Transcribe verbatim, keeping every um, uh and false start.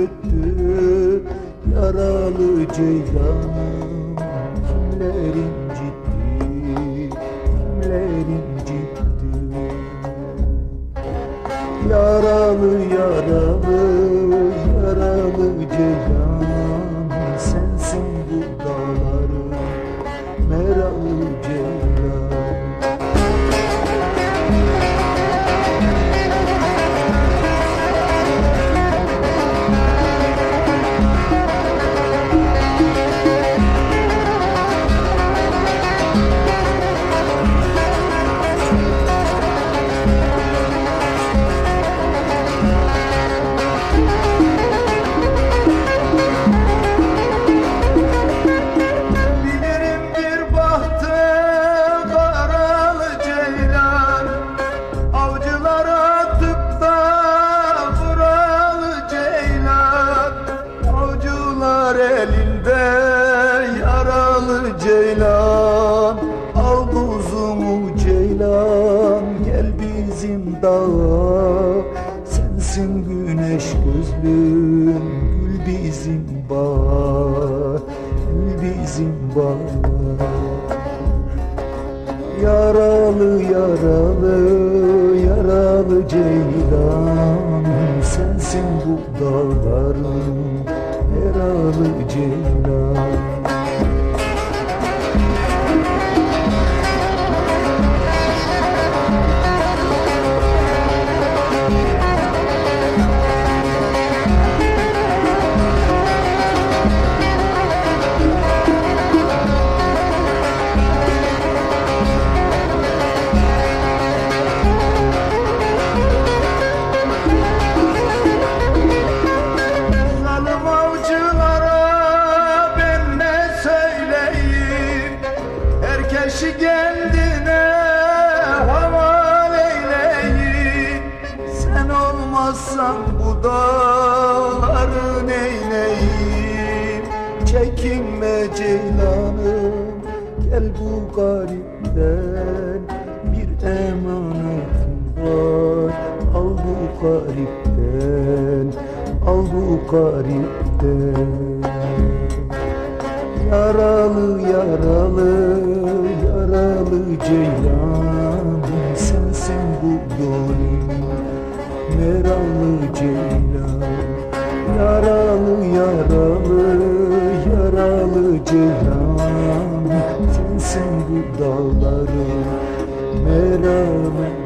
öttü yaralı ceylanım. Kimler incitti, kimler incitti. Yaralı yaralı yaralı ceylan, sensin bu dağların meralı ceylan. Elinde yaralı ceylan, al kuzumu ceylan, gel bizim dağa. Sensin güneş gözlüm, gül bizim bağ, gül bizim bağ. Yaralı yaralı yaralı ceylan, sensin bu dağların yaralı ceylan. Herkesi kendine havale eyleyim. Sen olmazsan bu dağları neyleyim. Çekinme ceylanım, gel bu garipten bir emanetim var. Al bu garipten, al bu garipten. Yaralı yaralı yaralı ceylan, sensin bu gönlüm meralı ceylan. Yaralı yaralı yaralı ceylan, sensin bu dağların meralı